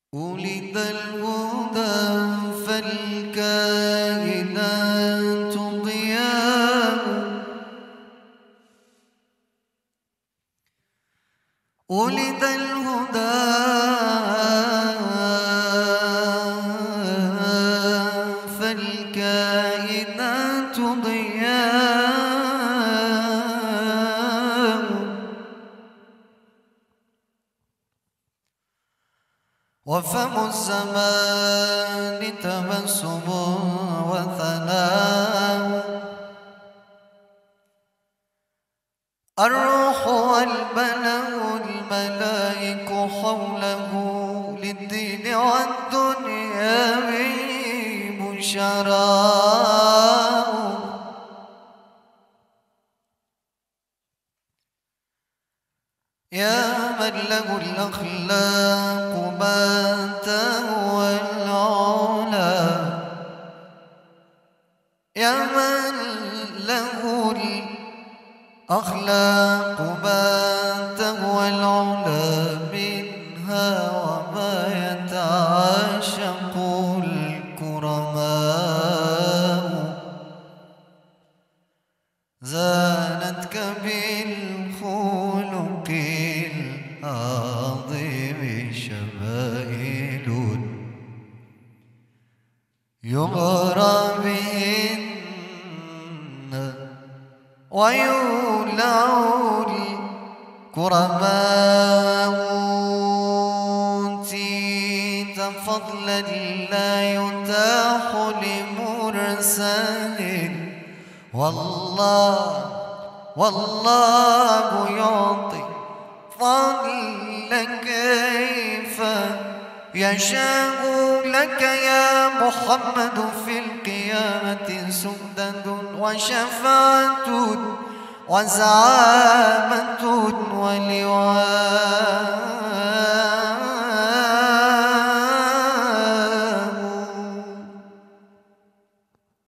ولد الهدى فالكائنات ضياء، ولد الهدى فالكائنات ضياء، وفم الزمان تبسم وثناء، الروح والملأ الملائك حوله للدين والدنيا به بشراء، يا من له الأخلاق بات والعلا، يا من له الأخلاق بات والعلا، منها وما يتعاشق الكرماء، زانتك بالخلق العظيم شمائل يغرى بهن ويولع الكرماء، أوتيت فضلا لا يتاح لمرسل، والله يعطي فضل كيف يشاء لك يا محمد، في القيامة سدد وشفاعة وزعامة ولواء.